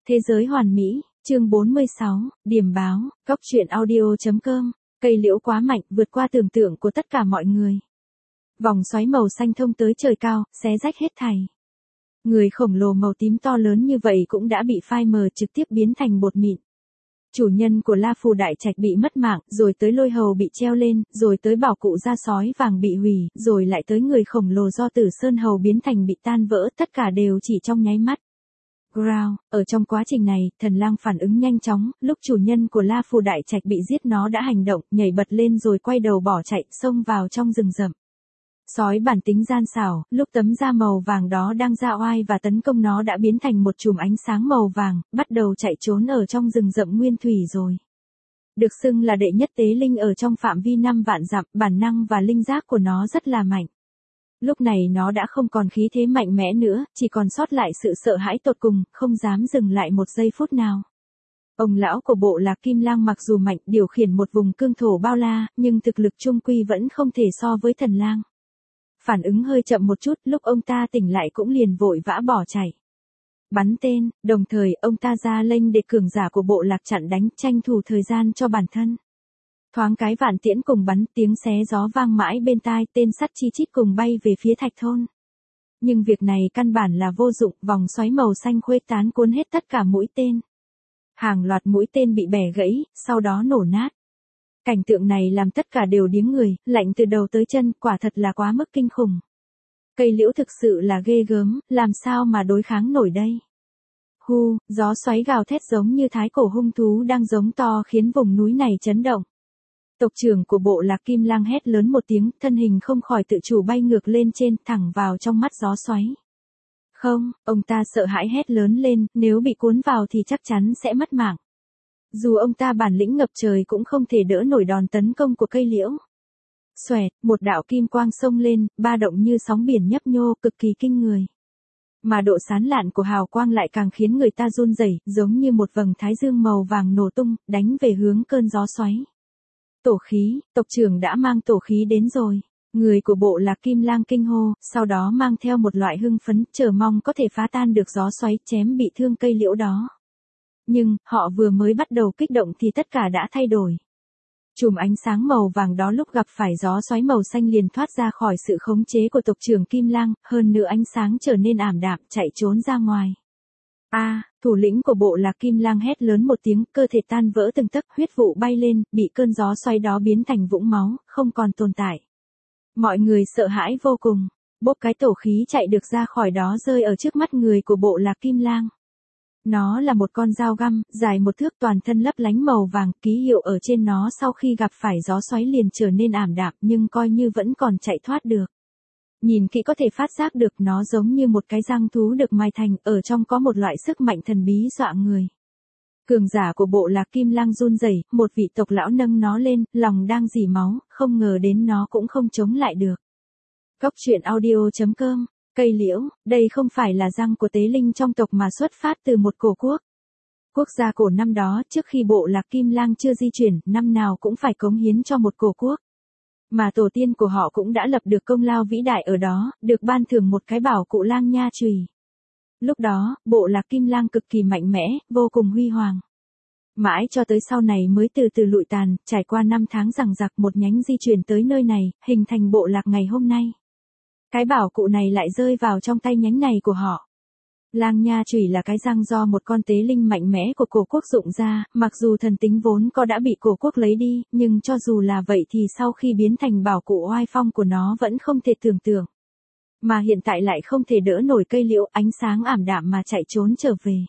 Thế giới hoàn mỹ, chương 46, điểm báo, góc truyện audio.com, cây liễu quá mạnh vượt qua tưởng tượng của tất cả mọi người. Vòng xoáy màu xanh thông tới trời cao, xé rách hết thảy. Người khổng lồ màu tím to lớn như vậy cũng đã bị phai mờ trực tiếp biến thành bột mịn. Chủ nhân của La Phù Đại Trạch bị mất mạng, rồi tới Lôi Hầu bị treo lên, rồi tới bảo cụ da sói vàng bị hủy, rồi lại tới người khổng lồ do Tử Sơn Hầu biến thành bị tan vỡ, tất cả đều chỉ trong nháy mắt. Ground, ở trong quá trình này, thần lang phản ứng nhanh chóng, lúc chủ nhân của La Phù Đại Trạch bị giết nó đã hành động, nhảy bật lên rồi quay đầu bỏ chạy, xông vào trong rừng rậm. Sói bản tính gian xảo, lúc tấm da màu vàng đó đang ra oai và tấn công nó đã biến thành một chùm ánh sáng màu vàng, bắt đầu chạy trốn ở trong rừng rậm nguyên thủy rồi. Được xưng là đệ nhất tế linh ở trong phạm vi 5 vạn dặm, bản năng và linh giác của nó rất là mạnh. Lúc này nó đã không còn khí thế mạnh mẽ nữa, chỉ còn sót lại sự sợ hãi tột cùng, không dám dừng lại một giây phút nào. Ông lão của bộ lạc Kim Lang mặc dù mạnh điều khiển một vùng cương thổ bao la, nhưng thực lực trung quy vẫn không thể so với thần lang. Phản ứng hơi chậm một chút, lúc ông ta tỉnh lại cũng liền vội vã bỏ chạy. Bắn tên, đồng thời ông ta ra lệnh để cường giả của bộ lạc chặn đánh, tranh thủ thời gian cho bản thân. Thoáng cái vạn tiễn cùng bắn, tiếng xé gió vang mãi bên tai, tên sắt chi chít cùng bay về phía thạch thôn. Nhưng việc này căn bản là vô dụng, vòng xoáy màu xanh khuếch tán cuốn hết tất cả mũi tên. Hàng loạt mũi tên bị bẻ gãy, sau đó nổ nát. Cảnh tượng này làm tất cả đều điếng người, lạnh từ đầu tới chân, quả thật là quá mức kinh khủng. Cây liễu thực sự là ghê gớm, làm sao mà đối kháng nổi đây? Gió xoáy gào thét giống như thái cổ hung thú đang giống to khiến vùng núi này chấn động. Tộc trưởng của bộ lạc Kim Lang hét lớn một tiếng, thân hình không khỏi tự chủ bay ngược lên trên, thẳng vào trong mắt gió xoáy. Không, ông ta sợ hãi hét lớn lên, nếu bị cuốn vào thì chắc chắn sẽ mất mạng. Dù ông ta bản lĩnh ngập trời cũng không thể đỡ nổi đòn tấn công của cây liễu. Xoẹt, một đạo kim quang xông lên, ba động như sóng biển nhấp nhô, cực kỳ kinh người. Mà độ sáng lạn của hào quang lại càng khiến người ta run rẩy, giống như một vầng thái dương màu vàng nổ tung, đánh về hướng cơn gió xoáy. Tổ khí, tộc trưởng đã mang tổ khí đến rồi. Người của bộ lạc Kim Lang kinh hô, sau đó mang theo một loại hưng phấn, chờ mong có thể phá tan được gió xoáy, chém bị thương cây liễu đó. Nhưng, họ vừa mới bắt đầu kích động thì tất cả đã thay đổi. Chùm ánh sáng màu vàng đó lúc gặp phải gió xoáy màu xanh liền thoát ra khỏi sự khống chế của tộc trưởng Kim Lang, hơn nữa ánh sáng trở nên ảm đạm, chạy trốn ra ngoài. Thủ lĩnh của bộ lạc Kim Lang hét lớn một tiếng, cơ thể tan vỡ từng tấc, huyết vụ bay lên, bị cơn gió xoáy đó biến thành vũng máu, không còn tồn tại. Mọi người sợ hãi vô cùng, bốc cái tổ khí chạy được ra khỏi đó rơi ở trước mắt người của bộ lạc Kim Lang. Nó là một con dao găm, dài 1 thước, toàn thân lấp lánh màu vàng, ký hiệu ở trên nó sau khi gặp phải gió xoáy liền trở nên ảm đạm, nhưng coi như vẫn còn chạy thoát được. Nhìn kỹ có thể phát giác được nó giống như một cái răng thú được mài thành, ở trong có một loại sức mạnh thần bí dọa người. Cường giả của bộ lạc Kim Lang run rẩy, một vị tộc lão nâng nó lên, lòng đang rỉ máu, không ngờ đến nó cũng không chống lại được. Góc truyện audio.com. Cây liễu, đây không phải là răng của tế linh trong tộc mà xuất phát từ một cổ quốc. Quốc gia cổ năm đó, trước khi bộ lạc Kim Lang chưa di chuyển, năm nào cũng phải cống hiến cho một cổ quốc. Mà tổ tiên của họ cũng đã lập được công lao vĩ đại ở đó, được ban thưởng một cái bảo cụ lang nha chùy. Lúc đó, bộ lạc Kim Lang cực kỳ mạnh mẽ, vô cùng huy hoàng. Mãi cho tới sau này mới từ từ lụi tàn, trải qua 5 tháng giằng giặc một nhánh di chuyển tới nơi này, hình thành bộ lạc ngày hôm nay. Cái bảo cụ này lại rơi vào trong tay nhánh này của họ. Lang nha chùy là cái răng do một con tế linh mạnh mẽ của cổ quốc dụng ra, mặc dù thần tính vốn có đã bị cổ quốc lấy đi, nhưng cho dù là vậy thì sau khi biến thành bảo cụ oai phong của nó vẫn không thể tưởng tượng. Mà hiện tại lại không thể đỡ nổi cây liễu, ánh sáng ảm đạm mà chạy trốn trở về.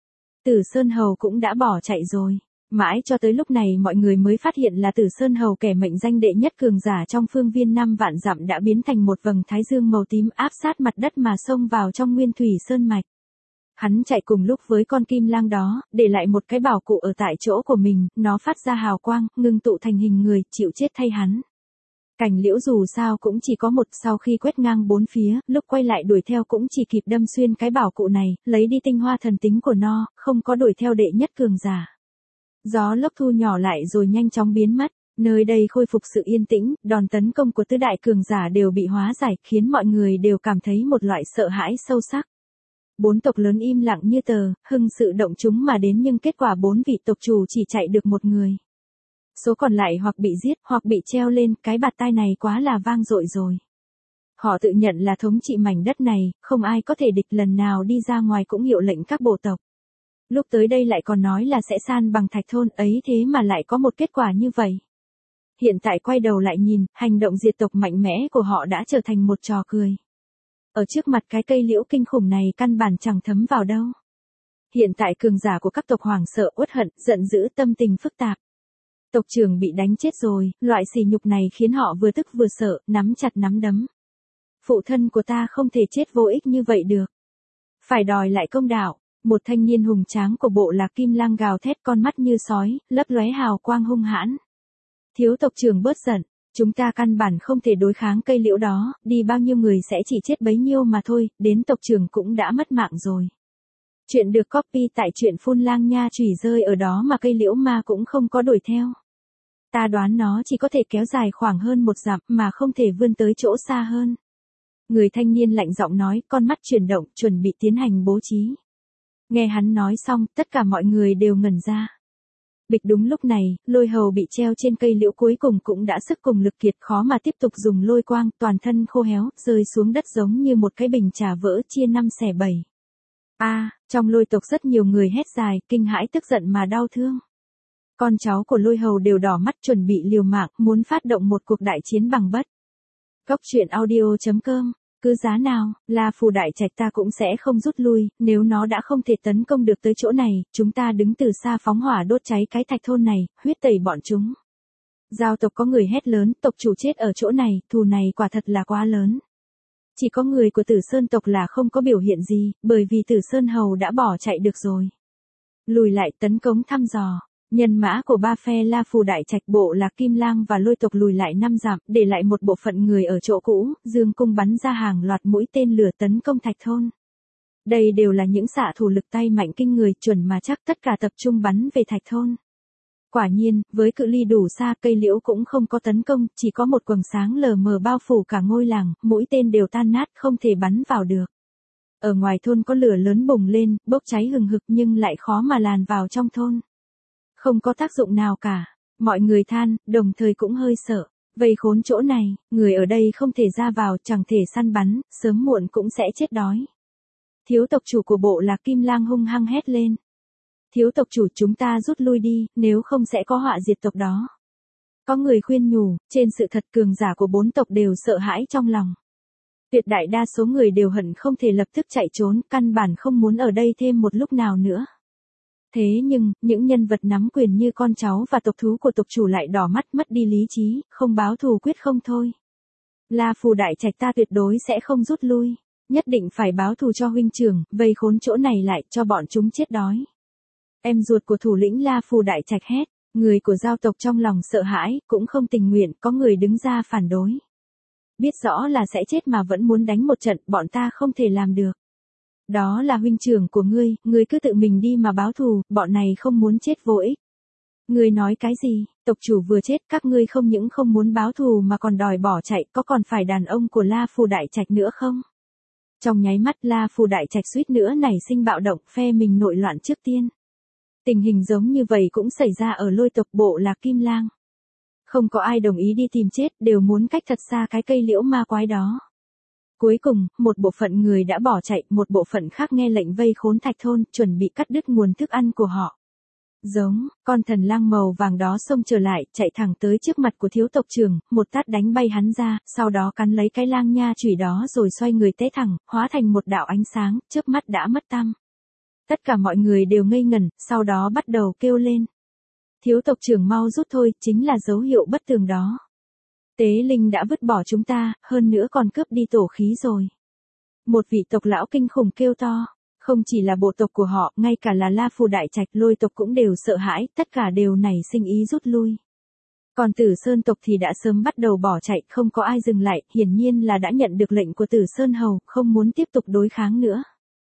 Tử Sơn Hầu cũng đã bỏ chạy rồi. Mãi cho tới lúc này mọi người mới phát hiện là Tử Sơn Hầu, kẻ mệnh danh đệ nhất cường giả trong phương viên 5 vạn dặm, đã biến thành một vầng thái dương màu tím áp sát mặt đất mà xông vào trong nguyên thủy sơn mạch. Hắn chạy cùng lúc với con kim lang đó, để lại một cái bảo cụ ở tại chỗ của mình, nó phát ra hào quang, ngưng tụ thành hình người, chịu chết thay hắn. Cành liễu dù sao cũng chỉ có một, sau khi quét ngang 4 phía, lúc quay lại đuổi theo cũng chỉ kịp đâm xuyên cái bảo cụ này, lấy đi tinh hoa thần tính của nó, không có đuổi theo đệ nhất cường giả. Gió lốc thu nhỏ lại rồi nhanh chóng biến mất, nơi đây khôi phục sự yên tĩnh, đòn tấn công của tứ đại cường giả đều bị hóa giải, khiến mọi người đều cảm thấy một loại sợ hãi sâu sắc. Bốn tộc lớn im lặng như tờ, hưng sự động chúng mà đến nhưng kết quả bốn vị tộc chủ chỉ chạy được một người. Số còn lại hoặc bị giết hoặc bị treo lên, cái bạt tai này quá là vang dội rồi. Họ tự nhận là thống trị mảnh đất này, không ai có thể địch, lần nào đi ra ngoài cũng hiệu lệnh các bộ tộc. Lúc tới đây lại còn nói là sẽ san bằng Thạch Thôn ấy, thế mà lại có một kết quả như vậy. Hiện tại quay đầu lại nhìn, hành động diệt tộc mạnh mẽ của họ đã trở thành một trò cười. Ở trước mặt cái cây liễu kinh khủng này căn bản chẳng thấm vào đâu. Hiện tại cường giả của các tộc hoảng sợ, uất hận, giận dữ, tâm tình phức tạp. Tộc trưởng bị đánh chết rồi, loại sỉ nhục này khiến họ vừa tức vừa sợ, nắm chặt nắm đấm. Phụ thân của ta không thể chết vô ích như vậy được. Phải đòi lại công đạo. Một thanh niên hùng tráng của bộ lạc Kim Lang gào thét, con mắt như sói, lấp lóe hào quang hung hãn. Thiếu tộc trưởng bớt giận, chúng ta căn bản không thể đối kháng cây liễu đó, đi bao nhiêu người sẽ chỉ chết bấy nhiêu mà thôi, đến tộc trưởng cũng đã mất mạng rồi. Chuyện được copy tại truyện Phun Lang Nha, chùy rơi ở đó mà cây liễu ma cũng không có đuổi theo. Ta đoán nó chỉ có thể kéo dài khoảng hơn 1 dặm mà không thể vươn tới chỗ xa hơn. Người thanh niên lạnh giọng nói, con mắt chuyển động, chuẩn bị tiến hành bố trí. Nghe hắn nói xong, tất cả mọi người đều ngẩn ra. Bịch, đúng lúc này, Lôi Hầu bị treo trên cây liễu cuối cùng cũng đã sức cùng lực kiệt, khó mà tiếp tục dùng lôi quang, toàn thân khô héo, rơi xuống đất giống như một cái bình trà vỡ chia 5 xẻ 7. Trong Lôi tộc rất nhiều người hét dài, kinh hãi, tức giận mà đau thương. Con cháu của Lôi Hầu đều đỏ mắt, chuẩn bị liều mạng, muốn phát động một cuộc đại chiến bằng bất. Góc truyện audio.com. Cứ giá nào, La Phù Đại Trạch ta cũng sẽ không rút lui, nếu nó đã không thể tấn công được tới chỗ này, chúng ta đứng từ xa phóng hỏa đốt cháy cái Thạch Thôn này, huyết tẩy bọn chúng. Giao tộc có người hét lớn, tộc chủ chết ở chỗ này, thù này quả thật là quá lớn. Chỉ có người của Tử Sơn tộc là không có biểu hiện gì, bởi vì Tử Sơn Hầu đã bỏ chạy được rồi. Lùi lại, tấn công thăm dò. Nhân mã của ba phe La Phù Đại Trạch, bộ lạc Kim Lang và Lôi tộc lùi lại 5 dặm, để lại một bộ phận người ở chỗ cũ, dương cung bắn ra hàng loạt mũi tên lửa tấn công Thạch Thôn. Đây đều là những xạ thủ lực tay mạnh kinh người, chuẩn mà chắc, tất cả tập trung bắn về Thạch Thôn. Quả nhiên, với cự ly đủ xa, cây liễu cũng không có tấn công, chỉ có một quầng sáng lờ mờ bao phủ cả ngôi làng, mũi tên đều tan nát, không thể bắn vào được. Ở ngoài thôn có lửa lớn bùng lên, bốc cháy hừng hực nhưng lại khó mà làn vào trong thôn. Không có tác dụng nào cả. Mọi người than, đồng thời cũng hơi sợ. Vây khốn chỗ này, người ở đây không thể ra vào, chẳng thể săn bắn, sớm muộn cũng sẽ chết đói. Thiếu tộc chủ của bộ lạc Kim Lang hung hăng hét lên. Thiếu tộc chủ, chúng ta rút lui đi, nếu không sẽ có họa diệt tộc đó. Có người khuyên nhủ, trên sự thật cường giả của 4 tộc đều sợ hãi trong lòng. Tuyệt đại đa số người đều hận không thể lập tức chạy trốn, căn bản không muốn ở đây thêm một lúc nào nữa. Thế nhưng, những nhân vật nắm quyền như con cháu và tộc thú của tộc chủ lại đỏ mắt, mất đi lý trí, không báo thù quyết không thôi. La Phù Đại Trạch ta tuyệt đối sẽ không rút lui, nhất định phải báo thù cho huynh trưởng, vây khốn chỗ này lại, cho bọn chúng chết đói. Em ruột của thủ lĩnh La Phù Đại Trạch hét, người của giao tộc trong lòng sợ hãi, cũng không tình nguyện, có người đứng ra phản đối. Biết rõ là sẽ chết mà vẫn muốn đánh một trận, bọn ta không thể làm được. Đó là huynh trưởng của ngươi cứ tự mình đi mà báo thù, bọn này không muốn chết vô ích. Ngươi nói cái gì, tộc chủ vừa chết, các ngươi không những không muốn báo thù mà còn đòi bỏ chạy, có còn phải đàn ông của La Phù Đại Trạch nữa không? Trong nháy mắt, La Phù Đại Trạch suýt nữa nảy sinh bạo động, phe mình nội loạn trước tiên. Tình hình giống như vậy cũng xảy ra ở Lôi tộc, bộ lạc Kim Lang. Không có ai đồng ý đi tìm chết, đều muốn cách thật xa cái cây liễu ma quái đó. Cuối cùng, một bộ phận người đã bỏ chạy, một bộ phận khác nghe lệnh vây khốn Thạch Thôn, chuẩn bị cắt đứt nguồn thức ăn của họ. Giống, con thần lang màu vàng đó xông trở lại, chạy thẳng tới trước mặt của thiếu tộc trưởng, một tát đánh bay hắn ra, sau đó cắn lấy cái lang nha chùy đó rồi xoay người té thẳng, hóa thành một đạo ánh sáng, chớp mắt đã mất tăm. Tất cả mọi người đều ngây ngẩn, sau đó bắt đầu kêu lên. Thiếu tộc trưởng mau rút thôi, chính là dấu hiệu bất tường đó. Tế linh đã vứt bỏ chúng ta, hơn nữa còn cướp đi tổ khí rồi. Một vị tộc lão kinh khủng kêu to. Không chỉ là bộ tộc của họ, ngay cả là La Phù Đại Trạch, Lôi tộc cũng đều sợ hãi, tất cả đều nảy sinh ý rút lui. Còn Tử Sơn tộc thì đã sớm bắt đầu bỏ chạy, không có ai dừng lại, hiển nhiên là đã nhận được lệnh của Tử Sơn Hầu, không muốn tiếp tục đối kháng nữa.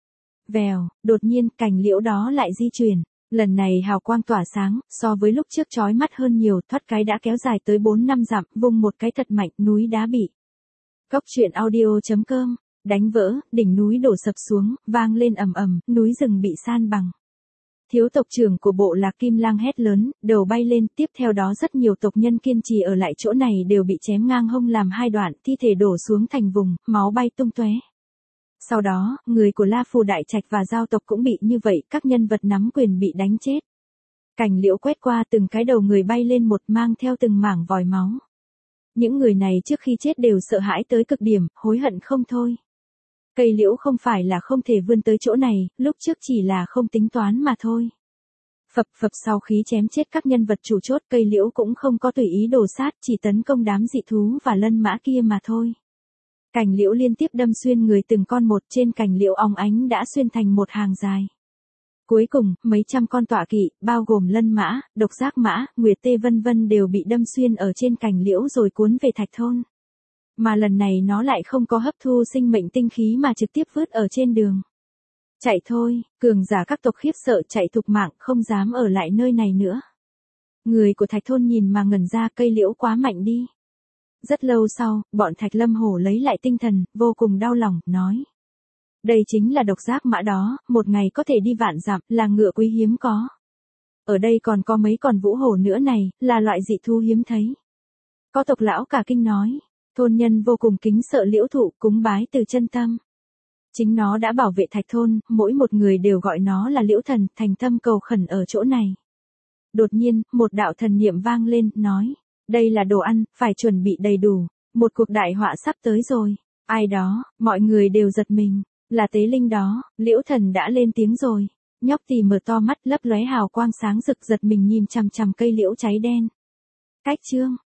Vèo, đột nhiên, cành liễu đó lại di chuyển. Lần này hào quang tỏa sáng, so với lúc trước chói mắt hơn nhiều, thoát cái đã kéo dài tới 4-5 dặm, vung một cái thật mạnh, núi đá bị. Góc truyện audio.com Đánh vỡ, đỉnh núi đổ sập xuống, vang lên ầm ầm, núi rừng bị san bằng. Thiếu tộc trưởng của bộ lạc Kim Lang hét lớn, đầu bay lên, tiếp theo đó rất nhiều tộc nhân kiên trì ở lại chỗ này đều bị chém ngang hông làm hai đoạn, thi thể đổ xuống thành vùng, máu bay tung tóe. Sau đó, người của La Phù Đại Trạch và giao tộc cũng bị như vậy, các nhân vật nắm quyền bị đánh chết. Cành liễu quét qua từng cái đầu người bay lên một mang theo từng mảng vòi máu. Những người này trước khi chết đều sợ hãi tới cực điểm, hối hận không thôi. Cây liễu không phải là không thể vươn tới chỗ này, lúc trước chỉ là không tính toán mà thôi. Phập phập sau khi chém chết các nhân vật chủ chốt, cây liễu cũng không có tùy ý đổ sát, chỉ tấn công đám dị thú và lân mã kia mà thôi. Cành liễu liên tiếp đâm xuyên người từng con một, trên cành liễu óng ánh đã xuyên thành một hàng dài. Cuối cùng, mấy trăm con tọa kỵ, bao gồm lân mã, độc giác mã, nguyệt tê vân vân đều bị đâm xuyên ở trên cành liễu rồi cuốn về thạch thôn. Mà lần này nó lại không có hấp thu sinh mệnh tinh khí mà trực tiếp vứt ở trên đường. Chạy thôi, cường giả các tộc khiếp sợ chạy thục mạng, không dám ở lại nơi này nữa. Người của thạch thôn nhìn mà ngẩn ra, cây liễu quá mạnh đi. Rất lâu sau, bọn Thạch Lâm Hổ lấy lại tinh thần, vô cùng đau lòng, nói. Đây chính là độc giác mã đó, một ngày có thể đi vạn dặm, là ngựa quý hiếm có. Ở đây còn có mấy con vũ hổ nữa này, là loại dị thú hiếm thấy. Có tộc lão cả kinh nói, thôn nhân vô cùng kính sợ liễu thụ, cúng bái từ chân tâm. Chính nó đã bảo vệ thạch thôn, mỗi một người đều gọi nó là liễu thần, thành tâm cầu khẩn ở chỗ này. Đột nhiên, một đạo thần niệm vang lên, nói, đây là đồ ăn, phải chuẩn bị đầy đủ, một cuộc đại họa sắp tới rồi. Ai đó, mọi người đều giật mình, là tế linh đó, liễu thần đã lên tiếng rồi. Nhóc tì mở to mắt lấp lóe hào quang sáng rực, giật mình nhìn chằm chằm cây liễu cháy đen. Cách chương